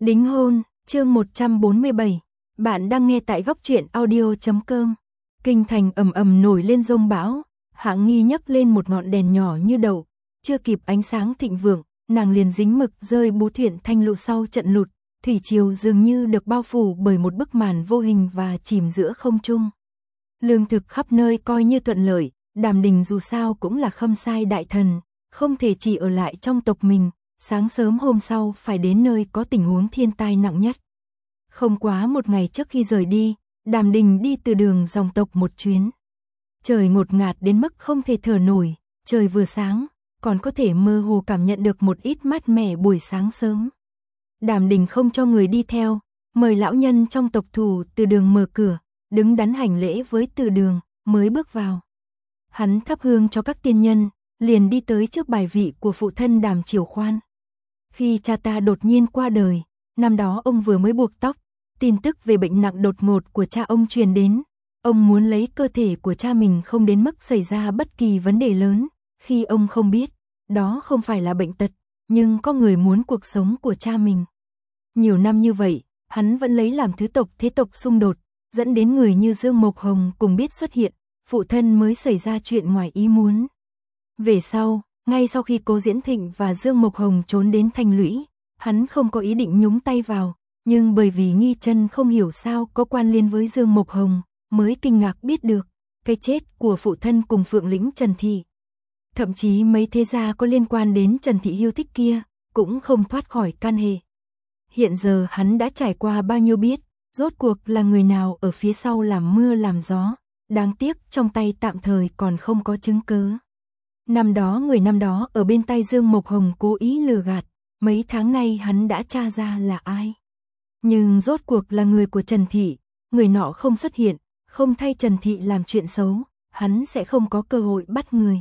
Đính hôn, chương 147. Bạn đang nghe tại góc truyện audio.com. Kinh thành ầm ầm nổi lên dông bão, Hạng Nghi nhấc lên một ngọn đèn nhỏ như đậu, chưa kịp ánh sáng thịnh vượng, nàng liền dính mực rơi bú thuyền thanh lụ sau trận lụt, thủy triều dường như được bao phủ bởi một bức màn vô hình và chìm giữa không trung. Lương thực khắp nơi coi như thuận lợi, Đàm Đình dù sao cũng là khâm sai đại thần, không thể chỉ ở lại trong tộc mình. Sáng sớm hôm sau phải đến nơi có tình huống thiên tai nặng nhất. Không quá một ngày trước khi rời đi, Đàm Đình đi từ đường dòng tộc một chuyến. Trời ngột ngạt đến mức không thể thở nổi, trời vừa sáng, còn có thể mơ hồ cảm nhận được một ít mát mẻ buổi sáng sớm. Đàm Đình không cho người đi theo, mời lão nhân trong tộc thủ từ đường mở cửa, đứng đắn hành lễ với từ đường, mới bước vào. Hắn thắp hương cho các tiên nhân, liền đi tới trước bài vị của phụ thân Đàm Triều Khoan. Khi cha ta đột nhiên qua đời, năm đó ông vừa mới buộc tóc, tin tức về bệnh nặng đột ngột của cha ông truyền đến. Ông muốn lấy cơ thể của cha mình không đến mức xảy ra bất kỳ vấn đề lớn, khi ông không biết, đó không phải là bệnh tật, nhưng có người muốn cuộc sống của cha mình. Nhiều năm như vậy, hắn vẫn lấy làm thứ tộc thế tộc xung đột, dẫn đến người như Dương Mộc Hồng cùng biết xuất hiện, phụ thân mới xảy ra chuyện ngoài ý muốn. Về sau, ngay sau khi Cố Diễn Thịnh và Dương Mộc Hồng trốn đến Thanh Lũy, hắn không có ý định nhúng tay vào, nhưng bởi vì Nghi Chân không hiểu sao có quan liên với Dương Mộc Hồng, mới kinh ngạc biết được cái chết của phụ thân cùng Phượng Lĩnh Trần Thị. Thậm chí mấy thế gia có liên quan đến Trần Thị Hiêu Thích kia, cũng không thoát khỏi can hệ. Hiện giờ hắn đã trải qua bao nhiêu biết, rốt cuộc là người nào ở phía sau làm mưa làm gió, đáng tiếc trong tay tạm thời còn không có chứng cứ. Năm đó ở bên tay Dương Mộc Hồng cố ý lừa gạt, mấy tháng nay hắn đã tra ra là ai. Nhưng rốt cuộc là người của Trần Thị, người nọ không xuất hiện, không thay Trần Thị làm chuyện xấu, hắn sẽ không có cơ hội bắt người.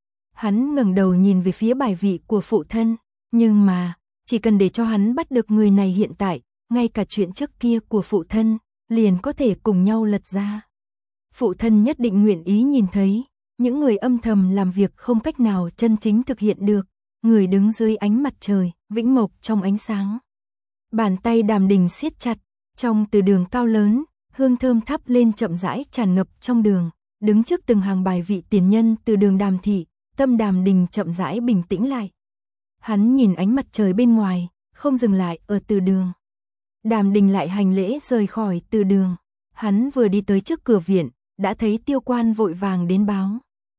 Hắn ngẩng đầu nhìn về phía bài vị của phụ thân, nhưng mà, chỉ cần để cho hắn bắt được người này hiện tại, ngay cả chuyện trước kia của phụ thân, liền có thể cùng nhau lật ra. Phụ thân nhất định nguyện ý nhìn thấy. Những người âm thầm làm việc không cách nào chân chính thực hiện được, người đứng dưới ánh mặt trời, vĩnh mộc trong ánh sáng. Bàn tay Đàm Đình siết chặt, trong từ đường cao lớn, hương thơm thắp lên chậm rãi tràn ngập trong đường, đứng trước từng hàng bài vị tiền nhân từ đường Đàm Thị, tâm Đàm Đình chậm rãi bình tĩnh lại. Hắn nhìn ánh mặt trời bên ngoài, không dừng lại ở từ đường. Đàm Đình lại hành lễ rời khỏi từ đường, hắn vừa đi tới trước cửa viện, đã thấy Tiêu Quan vội vàng đến báo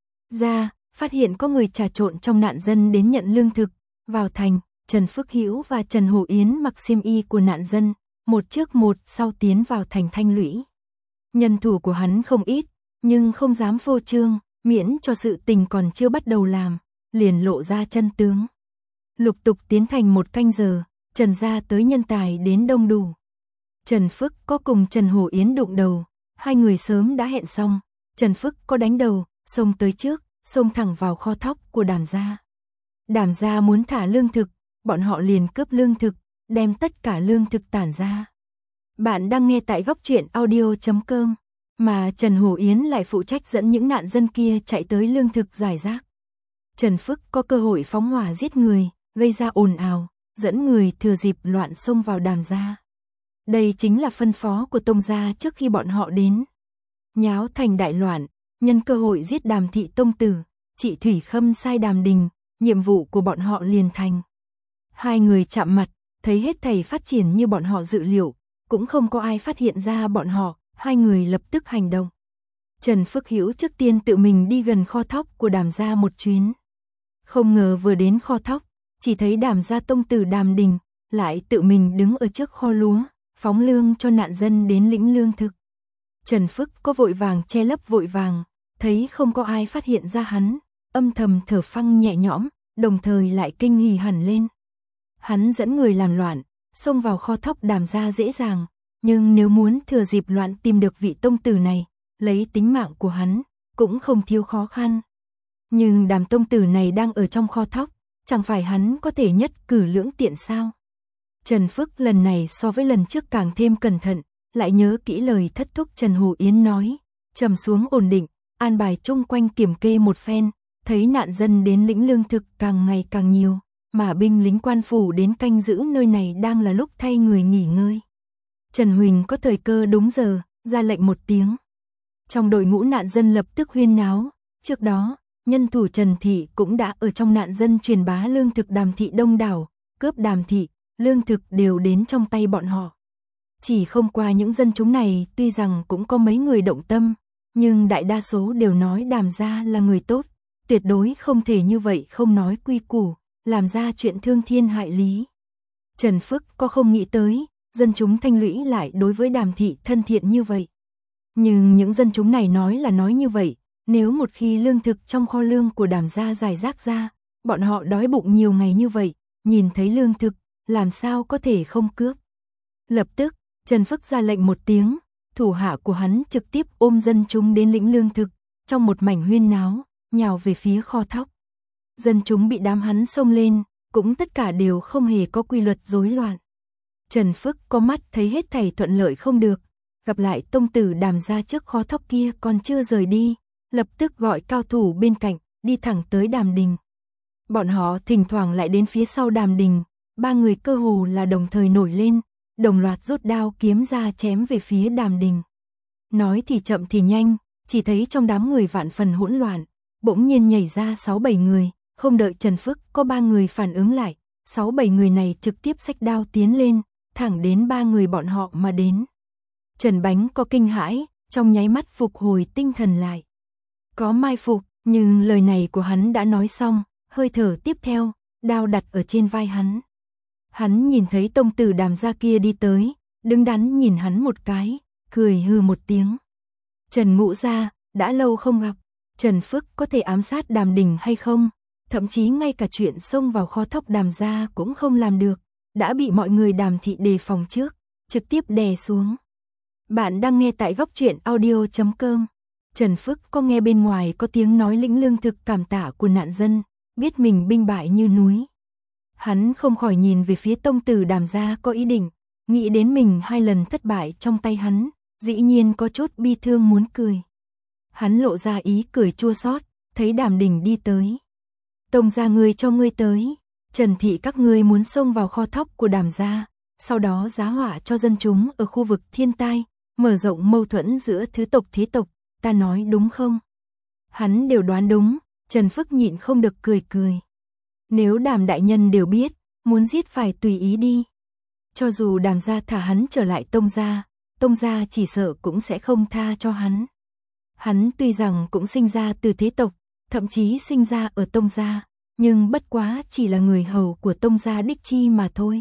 ra, phát hiện có người trà trộn trong nạn dân đến nhận lương thực. Vào thành, Trần Phước Hữu và Trần Hổ Yến mặc xiêm y của nạn dân, một trước một sau tiến vào thành Thanh Lũy. Nhân thủ của hắn không ít, nhưng không dám phô trương, miễn cho sự tình còn chưa bắt đầu làm, liền lộ ra chân tướng. Lục tục tiến thành một canh giờ, Trần gia tới nhân tài đến đông đủ. Trần Phước có cùng Trần Hổ Yến đụng đầu, hai người sớm đã hẹn xong, Trần Phước có đánh đầu, xông tới trước, xông thẳng vào kho thóc của Đàm gia. Đàm gia muốn thả lương thực, bọn họ liền cướp lương thực, đem tất cả lương thực tản ra. Bạn đang nghe tại góc truyện audio.com, mà Trần Hổ Yến lại phụ trách dẫn những nạn dân kia chạy tới lương thực giải rác. Trần Phước có cơ hội phóng hỏa giết người, gây ra ồn ào, dẫn người thừa dịp loạn xông vào Đàm gia. Đây chính là phân phó của Tông gia trước khi bọn họ đến. Nháo thành đại loạn, nhân cơ hội giết Đàm Thị tông tử, chị Thủy Khâm sai Đàm Đình, nhiệm vụ của bọn họ liền thành. Hai người chạm mặt, thấy hết thảy phát triển như bọn họ dự liệu, cũng không có ai phát hiện ra bọn họ, hai người lập tức hành động. Trần Phước Hữu trước tiên tự mình đi gần kho thóc của Đàm gia một chuyến. Không ngờ vừa đến kho thóc, chỉ thấy Đàm gia tông tử Đàm Đình, lại tự mình đứng ở trước kho lúa, phóng lương cho nạn dân đến lĩnh lương thực. Trần Phước có vội vàng che lấp vội vàng, thấy không có ai phát hiện ra hắn, âm thầm thở phăng nhẹ nhõm, đồng thời lại kinh hỉ hẳn lên. Hắn dẫn người làm loạn, xông vào kho thóc Đàm gia dễ dàng, nhưng nếu muốn thừa dịp loạn tìm được vị tông tử này, lấy tính mạng của hắn, cũng không thiếu khó khăn. Nhưng Đàm tông tử này đang ở trong kho thóc, chẳng phải hắn có thể nhất cử lưỡng tiện sao? Trần Phước lần này so với lần trước càng thêm cẩn thận, lại nhớ kỹ lời thất thúc Trần Hổ Yến nói, trầm xuống ổn định, an bài chung quanh kiểm kê một phen, thấy nạn dân đến lĩnh lương thực càng ngày càng nhiều, mà binh lính quan phủ đến canh giữ nơi này đang là lúc thay người nghỉ ngơi. Trần Huỳnh có thời cơ đúng giờ, ra lệnh một tiếng. Trong đội ngũ nạn dân lập tức huyên náo, trước đó, nhân thủ Trần Thị cũng đã ở trong nạn dân truyền bá lương thực Đàm Thị đông đảo, cướp Đàm Thị, lương thực đều đến trong tay bọn họ. Chỉ không qua những dân chúng này tuy rằng cũng có mấy người động tâm, nhưng đại đa số đều nói Đàm gia là người tốt, tuyệt đối không thể như vậy không nói quy củ, làm ra chuyện thương thiên hại lý. Trần Phức có không nghĩ tới, dân chúng Thanh Lũy lại đối với Đàm Thị thân thiện như vậy. Nhưng những dân chúng này nói là nói như vậy, nếu một khi lương thực trong kho lương của Đàm gia rải rác ra, bọn họ đói bụng nhiều ngày như vậy, nhìn thấy lương thực, làm sao có thể không cướp. Lập tức, Trần Phức ra lệnh một tiếng, thủ hạ của hắn trực tiếp ôm dân chúng đến lĩnh lương thực, trong một mảnh huyên náo, nhào về phía kho thóc. Dân chúng bị đám hắn xông lên, cũng tất cả đều không hề có quy luật rối loạn. Trần Phức có mắt thấy hết thảy thuận lợi không được, gặp lại tông tử Đàm gia trước kho thóc kia còn chưa rời đi, lập tức gọi cao thủ bên cạnh, đi thẳng tới Đàm Đình. Bọn họ thỉnh thoảng lại đến phía sau Đàm Đình, ba người cơ hồ là đồng thời nổi lên, đồng loạt rút đao kiếm ra chém về phía Đàm Đình. Nói thì chậm thì nhanh, chỉ thấy trong đám người vạn phần hỗn loạn, bỗng nhiên nhảy ra 6-7 người, không đợi Trần Phức có 3 người phản ứng lại, 6-7 người này trực tiếp xách đao tiến lên, thẳng đến 3 người bọn họ mà đến. Trần Bánh có kinh hãi, trong nháy mắt phục hồi tinh thần lại. Có mai phục, nhưng lời này của hắn đã nói xong, hơi thở tiếp theo, đao đặt ở trên vai hắn. Hắn nhìn thấy tông tử Đàm gia kia đi tới, đứng đắn nhìn hắn một cái, cười hừ một tiếng. Trần Ngũ gia, đã lâu không gặp, Trần Phức có thể ám sát Đàm Đình hay không? Thậm chí ngay cả chuyện xông vào kho thóc Đàm gia cũng không làm được, đã bị mọi người Đàm Thị đề phòng trước, trực tiếp đè xuống. Bạn đang nghe tại góc truyện audio.com. Trần Phức có nghe bên ngoài có tiếng nói lĩnh lương thực cảm tạ của nạn dân, biết mình binh bại như núi. Hắn không khỏi nhìn về phía tông tử Đàm gia có ý định, nghĩ đến mình 2 lần thất bại trong tay hắn, dĩ nhiên có chút bi thương muốn cười. Hắn lộ ra ý cười chua xót, thấy Đàm Đình đi tới. Tông gia ngươi cho ngươi tới, Trần Thị các ngươi muốn xông vào kho thóc của Đàm gia, sau đó giá họa cho dân chúng ở khu vực thiên tai, mở rộng mâu thuẫn giữa thứ tộc thế tộc, ta nói đúng không? Hắn đều đoán đúng, Trần Phức nhịn không được cười cười. Nếu Đàm đại nhân đều biết, muốn giết phải tùy ý đi. Cho dù Đàm gia thả hắn trở lại Tông gia chỉ sợ cũng sẽ không tha cho hắn. Hắn tuy rằng cũng sinh ra từ thế tộc, thậm chí sinh ra ở Tông gia, nhưng bất quá chỉ là người hầu của Tông gia đích chi mà thôi.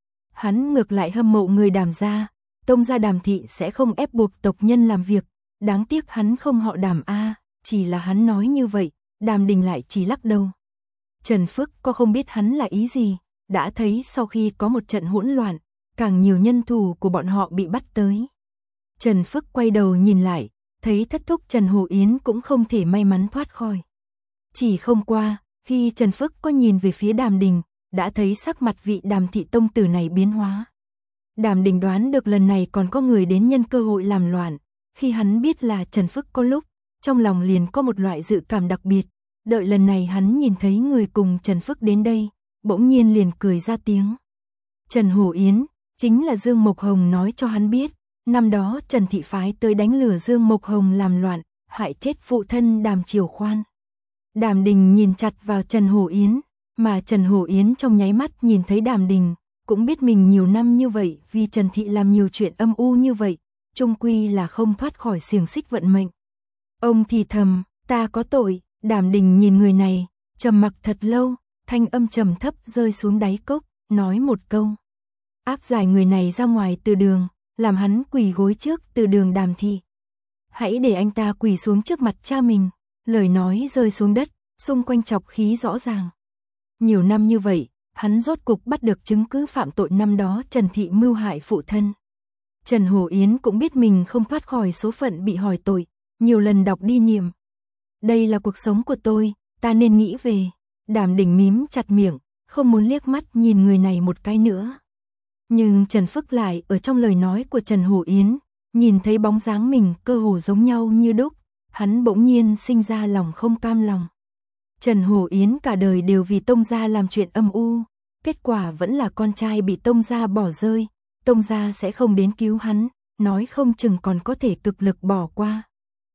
Hắn ngược lại hâm mộ người Đàm gia, Tông gia Đàm Thị sẽ không ép buộc tộc nhân làm việc, đáng tiếc hắn không họ Đàm a, chỉ là hắn nói như vậy, Đàm Đình lại chỉ lắc đầu. Trần Phức có không biết hắn là ý gì, đã thấy sau khi có một trận hỗn loạn, càng nhiều nhân thủ của bọn họ bị bắt tới. Trần Phức quay đầu nhìn lại, thấy thất thúc Trần Hồ Yến cũng không thể may mắn thoát khỏi. Chỉ không qua, khi Trần Phức có nhìn về phía Đàm Đình, đã thấy sắc mặt vị Đàm thị tông tử này biến hóa. Đàm Đình đoán được lần này còn có người đến nhân cơ hội làm loạn, khi hắn biết là Trần Phức có lúc, trong lòng liền có một loại dự cảm đặc biệt, đợi lần này hắn nhìn thấy người cùng Trần Phức đến đây, bỗng nhiên liền cười ra tiếng. Trần Hồ Yến, chính là Dương Mộc Hồng nói cho hắn biết, năm đó Trần Thị phái tới đánh lừa Dương Mộc Hồng làm loạn, hại chết phụ thân Đàm Triều Khoan. Đàm Đình nhìn chặt vào Trần Hồ Yến, mà Trần Hồ Yến trong nháy mắt nhìn thấy Đàm Đình, cũng biết mình nhiều năm như vậy vì Trần Thị làm nhiều chuyện âm u như vậy, chung quy là không thoát khỏi xiềng xích vận mệnh. Ông thì thầm, ta có tội. Đàm Đình nhìn người này, trầm mặc thật lâu, thanh âm trầm thấp rơi xuống đáy cốc, nói một câu. Áp giải người này ra ngoài từ đường, làm hắn quỳ gối trước từ đường Đàm Thị. Hãy để anh ta quỳ xuống trước mặt cha mình, lời nói rơi xuống đất, xung quanh chọc khí rõ ràng. Nhiều năm như vậy, hắn rốt cục bắt được chứng cứ phạm tội năm đó Trần Thị mưu hại phụ thân. Trần Hồ Yến cũng biết mình không thoát khỏi số phận bị hỏi tội, nhiều lần đọc đi niệm. Đây là cuộc sống của tôi, ta nên nghĩ về. Đàm Đình mím chặt miệng, không muốn liếc mắt nhìn người này một cái nữa. Nhưng Trần Phức lại ở trong lời nói của Trần Hồ Yến, nhìn thấy bóng dáng mình cơ hồ giống nhau như đúc, hắn bỗng nhiên sinh ra lòng không cam lòng. Trần Hồ Yến cả đời đều vì Tông gia làm chuyện âm u, kết quả vẫn là con trai bị Tông gia bỏ rơi, Tông gia sẽ không đến cứu hắn, nói không chừng còn có thể cực lực bỏ qua.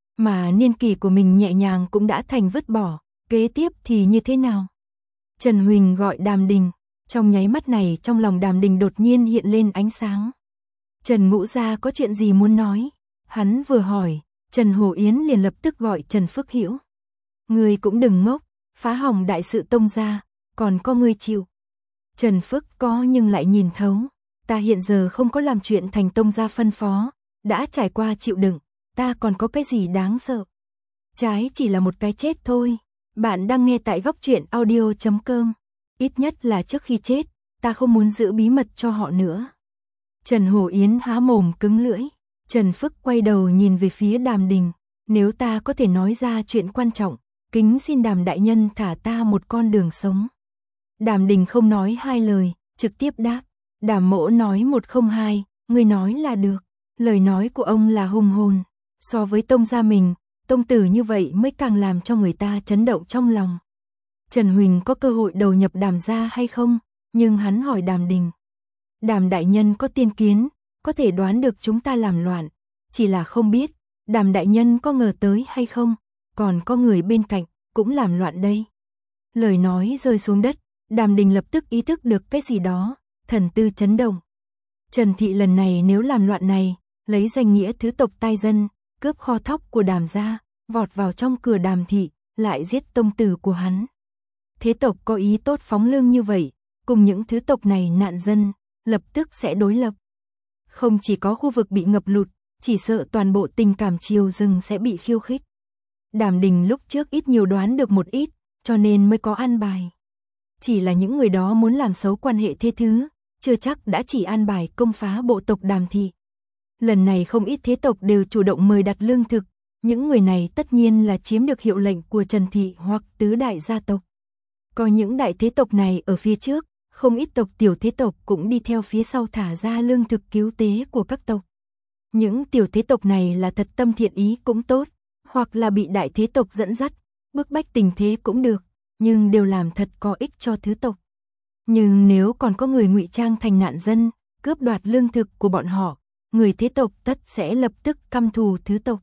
Mà niên kỷ của mình nhẹ nhàng cũng đã thành vứt bỏ, kế tiếp thì như thế nào? Trần Huỳnh gọi Đàm Đình, trong nháy mắt này trong lòng Đàm Đình đột nhiên hiện lên ánh sáng. Trần Ngũ gia có chuyện gì muốn nói? Hắn vừa hỏi, Trần Hồ Yến liền lập tức gọi Trần Phước Hữu. Ngươi cũng đừng ngốc, phá hỏng đại sự Tông gia, còn có ngươi chịu. Trần Phước có nhưng lại nhìn thấu, ta hiện giờ không có làm chuyện thành Tông gia phân phó, đã trải qua chịu đựng, ta còn có cái gì đáng sợ. Trái chỉ là một cái chết thôi. Bạn đang nghe tại góc truyện audio.com. Ít nhất là trước khi chết, ta không muốn giữ bí mật cho họ nữa. Trần Hồ Yến há mồm cứng lưỡi. Trần Phước quay đầu nhìn về phía Đàm Đình. Nếu ta có thể nói ra chuyện quan trọng, kính xin Đàm đại nhân thả ta một con đường sống. Đàm Đình không nói hai lời, trực tiếp đáp. Đàm mỗ nói 102, người nói là được. Lời nói của ông là hùng hồn. So với Tông gia mình, Tông tử như vậy mới càng làm cho người ta chấn động trong lòng. Trần Huỳnh có cơ hội đầu nhập Đàm gia hay không? Nhưng hắn hỏi Đàm Đình. Đàm đại nhân có tiên kiến, có thể đoán được chúng ta làm loạn, chỉ là không biết, Đàm đại nhân có ngờ tới hay không, còn có người bên cạnh, cũng làm loạn đây. Lời nói rơi xuống đất, Đàm Đình lập tức ý thức được cái gì đó, thần tư chấn động. Trần thị lần này nếu làm loạn này, lấy danh nghĩa thứ tộc tai dân, cướp kho thóc của Đàm gia, vọt vào trong cửa Đàm thị, lại giết tông tử của hắn. Thế tộc có ý tốt phóng lương như vậy, cùng những thứ tộc này nạn dân, lập tức sẽ đối lập. Không chỉ có khu vực bị ngập lụt, chỉ sợ toàn bộ tình cảm triều rừng sẽ bị khiêu khích. Đàm Đình lúc trước ít nhiều đoán được một ít, cho nên mới có an bài. Chỉ là những người đó muốn làm xấu quan hệ thế thứ, chưa chắc đã chỉ an bài công phá bộ tộc Đàm thị. Lần này không ít thế tộc đều chủ động mời đặt lương thực, những người này tất nhiên là chiếm được hiệu lệnh của Trần thị hoặc tứ đại gia tộc. Có những đại thế tộc này ở phía trước, không ít tộc tiểu thế tộc cũng đi theo phía sau thả ra lương thực cứu tế của các tộc. Những tiểu thế tộc này là thật tâm thiện ý cũng tốt, hoặc là bị đại thế tộc dẫn dắt, bức bách tình thế cũng được, nhưng đều làm thật có ích cho thứ tộc. Nhưng nếu còn có người ngụy trang thành nạn dân, cướp đoạt lương thực của bọn họ, người thế tộc tất sẽ lập tức căm thù thứ tộc.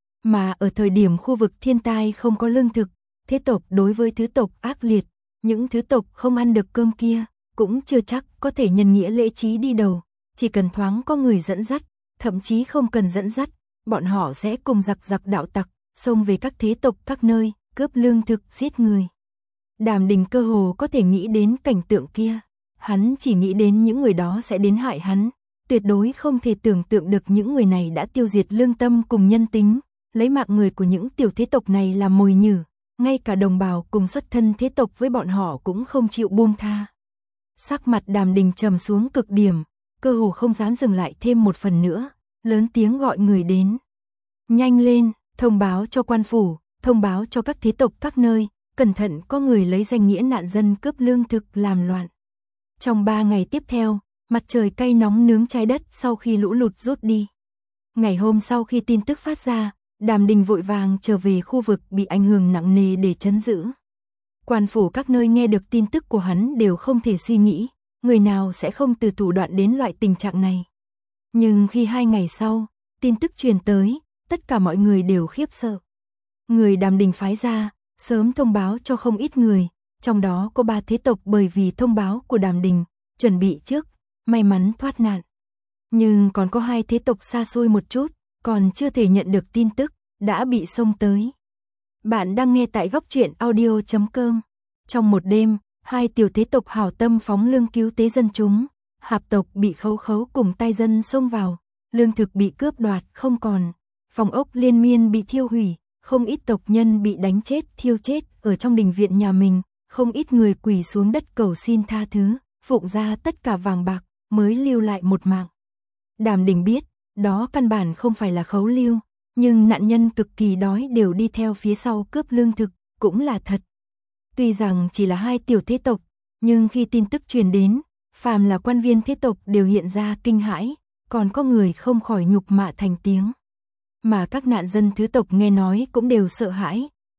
Mà ở thời điểm khu vực thiên tai không có lương thực, thế tộc đối với thứ tộc ác liệt, những thứ tộc không ăn được cơm kia, cũng chưa chắc có thể nhân nghĩa lễ trí đi đầu, chỉ cần thoáng có người dẫn dắt, thậm chí không cần dẫn dắt, bọn họ sẽ cùng giặc đạo tặc, xông về các thế tộc các nơi, cướp lương thực, giết người. Đàm Đình cơ hồ có thể nghĩ đến cảnh tượng kia, hắn chỉ nghĩ đến những người đó sẽ đến hại hắn, tuyệt đối không thể tưởng tượng được những người này đã tiêu diệt lương tâm cùng nhân tính, lấy mạng người của những tiểu thế tộc này làm mồi nhử, ngay cả đồng bào cùng xuất thân thế tộc với bọn họ cũng không chịu buông tha. Sắc mặt Đàm Đình trầm xuống cực điểm, cơ hồ không dám dừng lại thêm một phần nữa, lớn tiếng gọi người đến. Nhanh lên, thông báo cho quan phủ, thông báo cho các thế tộc các nơi, cẩn thận có người lấy danh nghĩa nạn dân cướp lương thực làm loạn. Trong 3 ngày tiếp theo, mặt trời cay nóng nướng trái đất sau khi lũ lụt rút đi. Ngày hôm sau khi tin tức phát ra, Đàm Đình vội vàng trở về khu vực bị ảnh hưởng nặng nề để trấn giữ. Quan phủ các nơi nghe được tin tức của hắn đều không thể suy nghĩ, người nào sẽ không từ thủ đoạn đến loại tình trạng này. Nhưng khi 2 ngày sau, tin tức truyền tới, tất cả mọi người đều khiếp sợ. Người Đàm Đình phái ra, sớm thông báo cho không ít người, trong đó có 3 thế tộc bởi vì thông báo của Đàm Đình, chuẩn bị trước, may mắn thoát nạn. Nhưng còn có 2 thế tộc xa xôi một chút, còn chưa thể nhận được tin tức, đã bị xông tới. Bạn đang nghe tại góc truyện audio.com. Trong một đêm, 2 tiểu thế tộc hảo tâm phóng lương cứu tế dân chúng, Hạp tộc bị khấu cùng tai dân xông vào, lương thực bị cướp đoạt không còn, phòng ốc liên miên bị thiêu hủy, không ít tộc nhân bị đánh chết thiêu chết ở trong đình viện nhà mình, không ít người quỳ xuống đất cầu xin tha thứ, phụng ra tất cả vàng bạc mới lưu lại một mạng. Đàm Đình biết, đó căn bản không phải là khấu lưu, nhưng nạn nhân cực kỳ đói đều đi theo phía sau cướp lương thực, cũng là thật. Tuy rằng chỉ là 2 tiểu thế tộc, nhưng khi tin tức truyền đến, phàm là quan viên thế tộc đều hiện ra kinh hãi, còn có người không khỏi nhục mạ thành tiếng. Mà các nạn dân thứ tộc nghe nói cũng đều sợ hãi,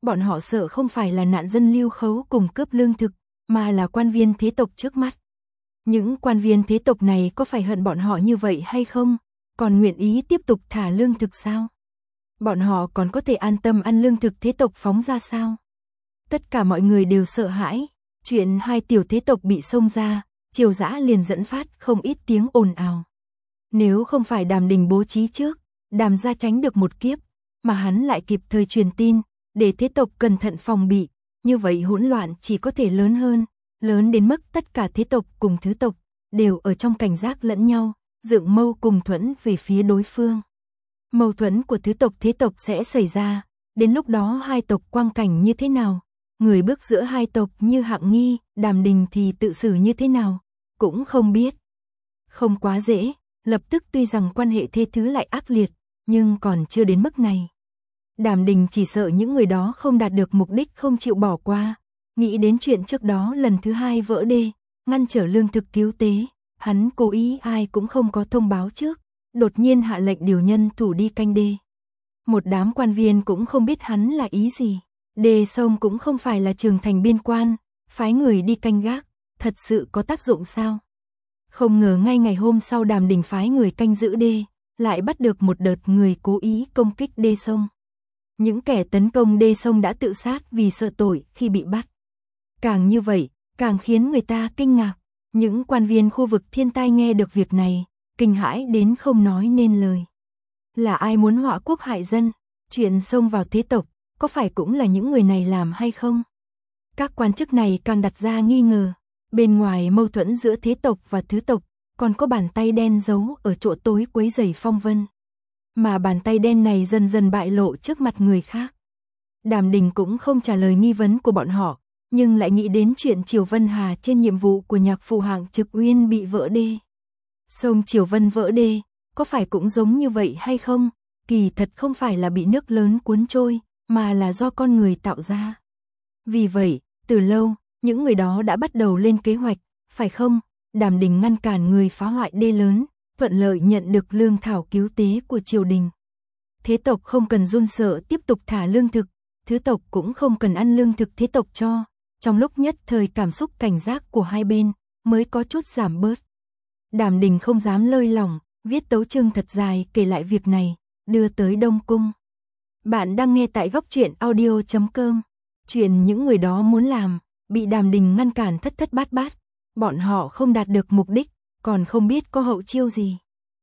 Bọn họ sợ không phải là nạn dân lưu khấu cùng cướp lương thực, mà là quan viên thế tộc trước mắt. Những quan viên thế tộc này có phải hận bọn họ như vậy hay không? Còn nguyện ý tiếp tục thả lương thực sao? Bọn họ còn có thể an tâm ăn lương thực thế tộc phóng ra sao? Tất cả mọi người đều sợ hãi. Chuyện hai tiểu thế tộc bị xông ra, Triều Dã liền dẫn phát không ít tiếng ồn ào. Nếu không phải Đàm Đình bố trí trước, Đàm gia tránh được một kiếp, mà hắn lại kịp thời truyền tin, để thế tộc cẩn thận phòng bị, như vậy hỗn loạn chỉ có thể lớn hơn, lớn đến mức tất cả thế tộc cùng thứ tộc đều ở trong cảnh giác lẫn nhau, dựng mâu cùng thuẫn về phía đối phương. Mâu thuẫn của thứ tộc thế tộc sẽ xảy ra, đến lúc đó hai tộc quang cảnh như thế nào, người bước giữa hai tộc như Hạng Nghi, Đàm Đình thì tự xử như thế nào, cũng không biết. Không quá dễ, lập tức tuy rằng quan hệ thê thứ lại ác liệt, nhưng còn chưa đến mức này. Đàm Đình chỉ sợ những người đó không đạt được mục đích không chịu bỏ qua, nghĩ đến chuyện trước đó lần thứ hai vỡ đê, ngăn trở lương thực cứu tế, hắn cố ý ai cũng không có thông báo trước, đột nhiên hạ lệnh điều nhân thủ đi canh đê. Một đám quan viên cũng không biết hắn là ý gì, đê sông cũng không phải là trường thành biên quan, phái người đi canh gác, thật sự có tác dụng sao? Không ngờ ngay ngày hôm sau Đàm Đình phái người canh giữ đê, lại bắt được một đợt người cố ý công kích đê sông. Những kẻ tấn công đê sông đã tự sát vì sợ tội khi bị bắt. Càng như vậy, càng khiến người ta kinh ngạc. Những quan viên khu vực thiên tai nghe được việc này, kinh hãi đến không nói nên lời. Là ai muốn họa quốc hại dân? Chuyện xông vào thế tộc, có phải cũng là những người này làm hay không? Các quan chức này càng đặt ra nghi ngờ. Bên ngoài mâu thuẫn giữa thế tộc và thứ tộc, còn có bàn tay đen giấu ở chỗ tối quấy rầy phong vân. Mà bàn tay đen này dần dần bại lộ trước mặt người khác. Đàm Đình cũng không trả lời nghi vấn của bọn họ, nhưng lại nghĩ đến chuyện Triều Vân Hà trên nhiệm vụ của nhạc phụ Hạng Trực Uyên bị vỡ đê. Sông Triều Vân vỡ đê, có phải cũng giống như vậy hay không? Kỳ thật không phải là bị nước lớn cuốn trôi, mà là do con người tạo ra. Vì vậy, từ lâu, những người đó đã bắt đầu lên kế hoạch, phải không? Đàm Đình ngăn cản người phá hoại đê lớn, thuận lợi nhận được lương thảo cứu tế của triều đình. Thế tộc không cần run sợ tiếp tục thả lương thực, thứ tộc cũng không cần ăn lương thực thế tộc cho. Trong lúc nhất thời cảm xúc cảnh giác của hai bên mới có chút giảm bớt. Đàm Đình không dám lơi lỏng, viết tấu chương thật dài kể lại việc này, đưa tới Đông Cung. Bạn đang nghe tại góc truyện audio.com. Chuyện những người đó muốn làm, bị Đàm Đình ngăn cản thất thất bát bát. Bọn họ không đạt được mục đích, còn không biết có hậu chiêu gì.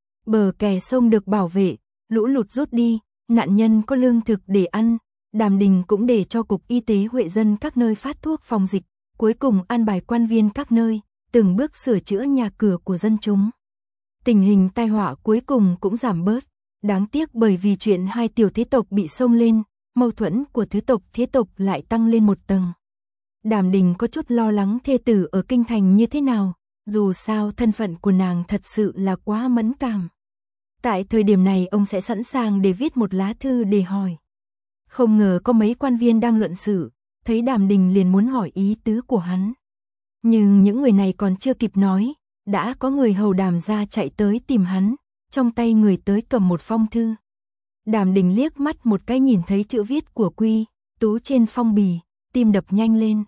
Bờ kè sông được bảo vệ, lũ lụt rút đi, nạn nhân có lương thực để ăn. Đàm Đình cũng để cho Cục Y tế Huệ Dân các nơi phát thuốc phòng dịch, cuối cùng an bài quan viên các nơi, từng bước sửa chữa nhà cửa của dân chúng. Tình hình tai họa cuối cùng cũng giảm bớt. Đáng tiếc bởi vì chuyện hai tiểu thế tộc bị xông lên, mâu thuẫn của thứ tộc thế tộc lại tăng lên một tầng. Đàm Đình có chút lo lắng thê tử ở kinh thành như thế nào, dù sao thân phận của nàng thật sự là quá mẫn cảm. Tại thời điểm này ông sẽ sẵn sàng để viết một lá thư để hỏi. Không ngờ có mấy quan viên đang luận sự, thấy Đàm Đình liền muốn hỏi ý tứ của hắn. Nhưng những người này còn chưa kịp nói, đã có người hầu Đàm ra chạy tới tìm hắn, trong tay người tới cầm một phong thư. Đàm Đình liếc mắt một cái nhìn thấy chữ viết của Quy Tú trên phong bì, tim đập nhanh lên.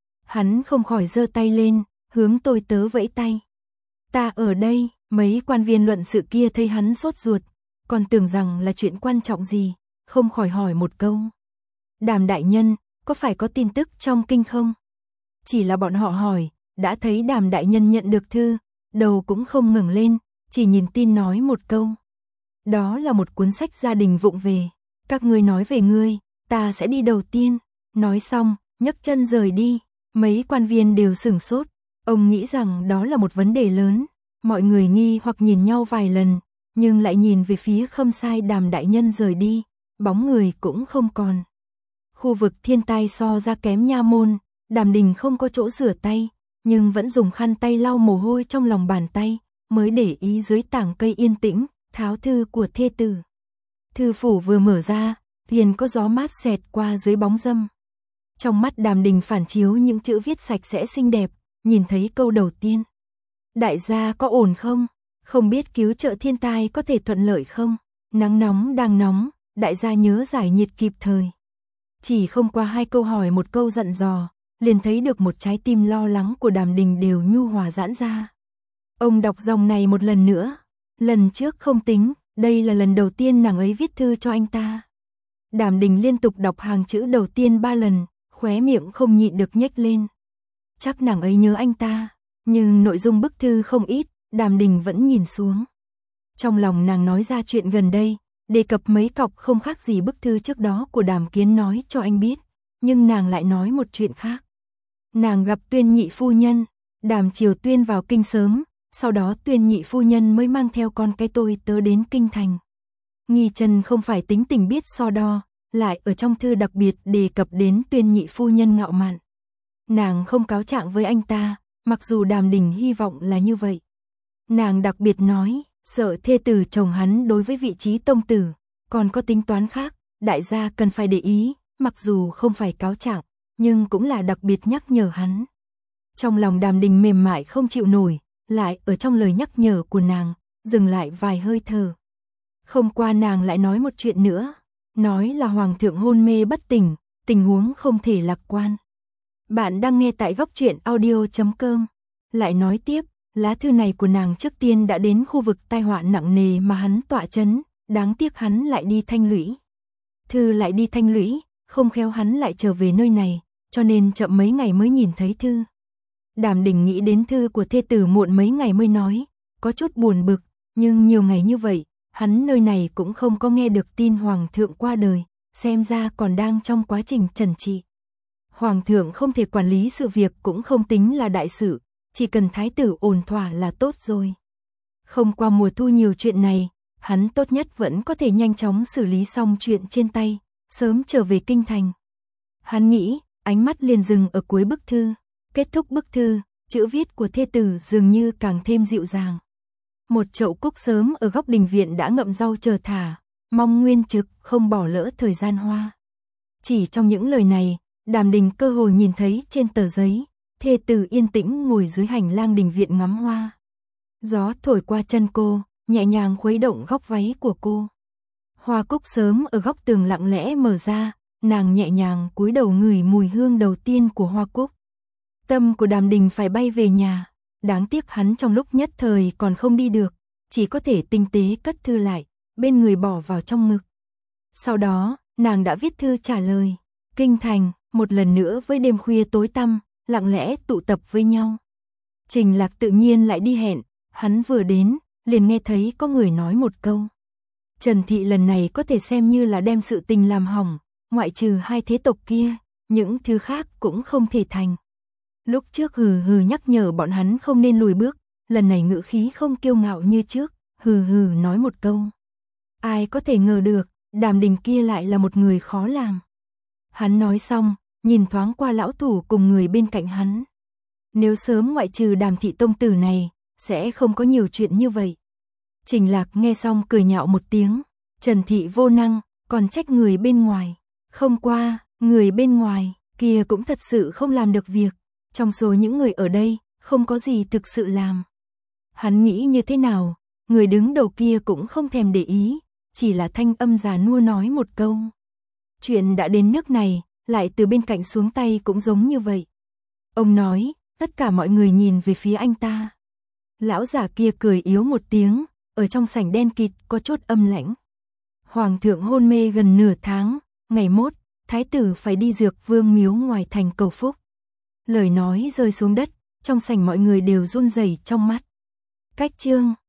Hắn không khỏi giơ tay lên, hướng tôi tớ vẫy tay. Ta ở đây, mấy quan viên luận sự kia thấy hắn sốt ruột, còn tưởng rằng là chuyện quan trọng gì, không khỏi hỏi một câu. Đàm đại nhân, có phải có tin tức trong kinh không? Chỉ là bọn họ hỏi, đã thấy Đàm đại nhân nhận được thư, đầu cũng không ngẩng lên, chỉ nhìn tin nói một câu. Đó là một cuốn sách gia đình vụng về, các ngươi nói về ngươi, ta sẽ đi đầu tiên. Nói xong, nhấc chân rời đi, mấy quan viên đều sửng sốt, ông nghĩ rằng đó là một vấn đề lớn, mọi người nghi hoặc nhìn nhau vài lần, nhưng lại nhìn về phía Khâm Sai Đàm đại nhân rời đi, bóng người cũng không còn. Khu vực thiên tai so ra kém nha môn, Đàm Đình không có chỗ rửa tay, nhưng vẫn dùng khăn tay lau mồ hôi trong lòng bàn tay, mới để ý dưới tảng cây yên tĩnh, tháo thư của thê tử. Thư phủ vừa mở ra, liền có gió mát xẹt qua dưới bóng râm. Trong mắt Đàm Đình phản chiếu những chữ viết sạch sẽ xinh đẹp, nhìn thấy câu đầu tiên. Đại gia có ổn không? Không biết cứu trợ thiên tai có thể thuận lợi không? Nắng nóng đang nóng, đại gia nhớ giải nhiệt kịp thời. Chỉ không qua 2 câu hỏi một câu dặn dò, liền thấy được một trái tim lo lắng của Đàm Đình đều nhu hòa giãn ra. Ông đọc dòng này một lần nữa, lần trước không tính, đây là lần đầu tiên nàng ấy viết thư cho anh ta. Đàm Đình liên tục đọc hàng chữ đầu tiên 3 lần, khóe miệng không nhịn được nhếch lên. Chắc nàng ấy nhớ anh ta, nhưng nội dung bức thư không ít, Đàm Đình vẫn nhìn xuống. Trong lòng nàng nói ra chuyện gần đây, đề cập mấy cọc không khác gì bức thư trước đó của Đàm Kiến nói cho anh biết, nhưng nàng lại nói một chuyện khác. Nàng gặp Tuyên nhị phu nhân, Đàm Triều Tuyên vào kinh sớm, sau đó Tuyên nhị phu nhân mới mang theo con cái tôi tớ đến kinh thành. Nghi Trần không phải tính tình biết so đo, lại ở trong thư đặc biệt đề cập đến Tuyên nhị phu nhân ngạo mạn. Nàng không cáo trạng với anh ta, mặc dù Đàm Đình hy vọng là như vậy. Nàng đặc biệt nói, sợ thê tử chồng hắn đối với vị trí tông tử, còn có tính toán khác, đại gia cần phải để ý, mặc dù không phải cáo trạng, nhưng cũng là đặc biệt nhắc nhở hắn. Trong lòng Đàm Đình mềm mại không chịu nổi, lại ở trong lời nhắc nhở của nàng, dừng lại vài hơi thở. Không qua nàng lại nói một chuyện nữa, nói là hoàng thượng hôn mê bất tỉnh, tình huống không thể lạc quan. Bạn đang nghe tại góc truyện audio.com. Lại nói tiếp, lá thư này của nàng trước tiên đã đến khu vực tai họa nặng nề mà hắn tọa chấn, đáng tiếc hắn lại đi Thanh Lũy. Thư lại đi Thanh Lũy, không khéo hắn lại trở về nơi này, cho nên chậm mấy ngày mới nhìn thấy thư. Đàm Đình nghĩ đến thư của thê tử muộn mấy ngày mới nói, có chút buồn bực, nhưng nhiều ngày như vậy, hắn nơi này cũng không có nghe được tin hoàng thượng qua đời, xem ra còn đang trong quá trình trần trị. Hoàng thượng không thể quản lý sự việc cũng không tính là đại sự, chỉ cần thái tử ổn thỏa là tốt rồi. Không qua mùa thu nhiều chuyện này, hắn tốt nhất vẫn có thể nhanh chóng xử lý xong chuyện trên tay, sớm trở về kinh thành. Hắn nghĩ, ánh mắt liền dừng ở cuối bức thư. Kết thúc bức thư, chữ viết của thê tử dường như càng thêm dịu dàng. Một chậu cúc sớm ở góc đình viện đã ngậm rau chờ thả, mong nguyên trực không bỏ lỡ thời gian hoa. Chỉ trong những lời này, Đàm Đình cơ hồ nhìn thấy trên tờ giấy, thê tử yên tĩnh ngồi dưới hành lang đình viện ngắm hoa. Gió thổi qua chân cô, nhẹ nhàng khuấy động góc váy của cô. Hoa cúc sớm ở góc tường lặng lẽ mở ra, nàng nhẹ nhàng cúi đầu ngửi mùi hương đầu tiên của hoa cúc. Tâm của Đàm Đình phải bay về nhà, đáng tiếc hắn trong lúc nhất thời còn không đi được, chỉ có thể tinh tế cất thư lại, bên người bỏ vào trong ngực. Sau đó, nàng đã viết thư trả lời, kinh thành, một lần nữa với đêm khuya tối tăm, lặng lẽ tụ tập với nhau. Trình Lạc tự nhiên lại đi hẹn, hắn vừa đến, liền nghe thấy có người nói một câu. Trần Thị lần này có thể xem như là đem sự tình làm hỏng, ngoại trừ 2 thế tộc kia, những thứ khác cũng không thể thành. Lúc trước hừ hừ nhắc nhở bọn hắn không nên lùi bước, lần này ngữ khí không kiêu ngạo như trước, hừ hừ nói một câu. Ai có thể ngờ được, Đàm Đình kia lại là một người khó làm. Hắn nói xong, nhìn thoáng qua lão thủ cùng người bên cạnh hắn. Nếu sớm ngoại trừ Đàm thị tông tử này, sẽ không có nhiều chuyện như vậy. Trình Lạc nghe xong cười nhạo một tiếng, Trần Thị vô năng, còn trách người bên ngoài. Không qua, người bên ngoài, kia cũng thật sự không làm được việc. Trong số những người ở đây, không có gì thực sự làm. Hắn nghĩ như thế nào, người đứng đầu kia cũng không thèm để ý, chỉ là thanh âm già nua nói một câu. Chuyện đã đến nước này, lại từ bên cạnh xuống tay cũng giống như vậy. Ông nói, tất cả mọi người nhìn về phía anh ta. Lão già kia cười yếu một tiếng, ở trong sảnh đen kịt có chút âm lãnh. Hoàng thượng hôn mê gần nửa tháng, ngày mốt, thái tử phải đi Dược Vương miếu ngoài thành cầu phúc. Lời nói rơi xuống đất, trong sảnh mọi người đều run rẩy trong mắt. Cách chương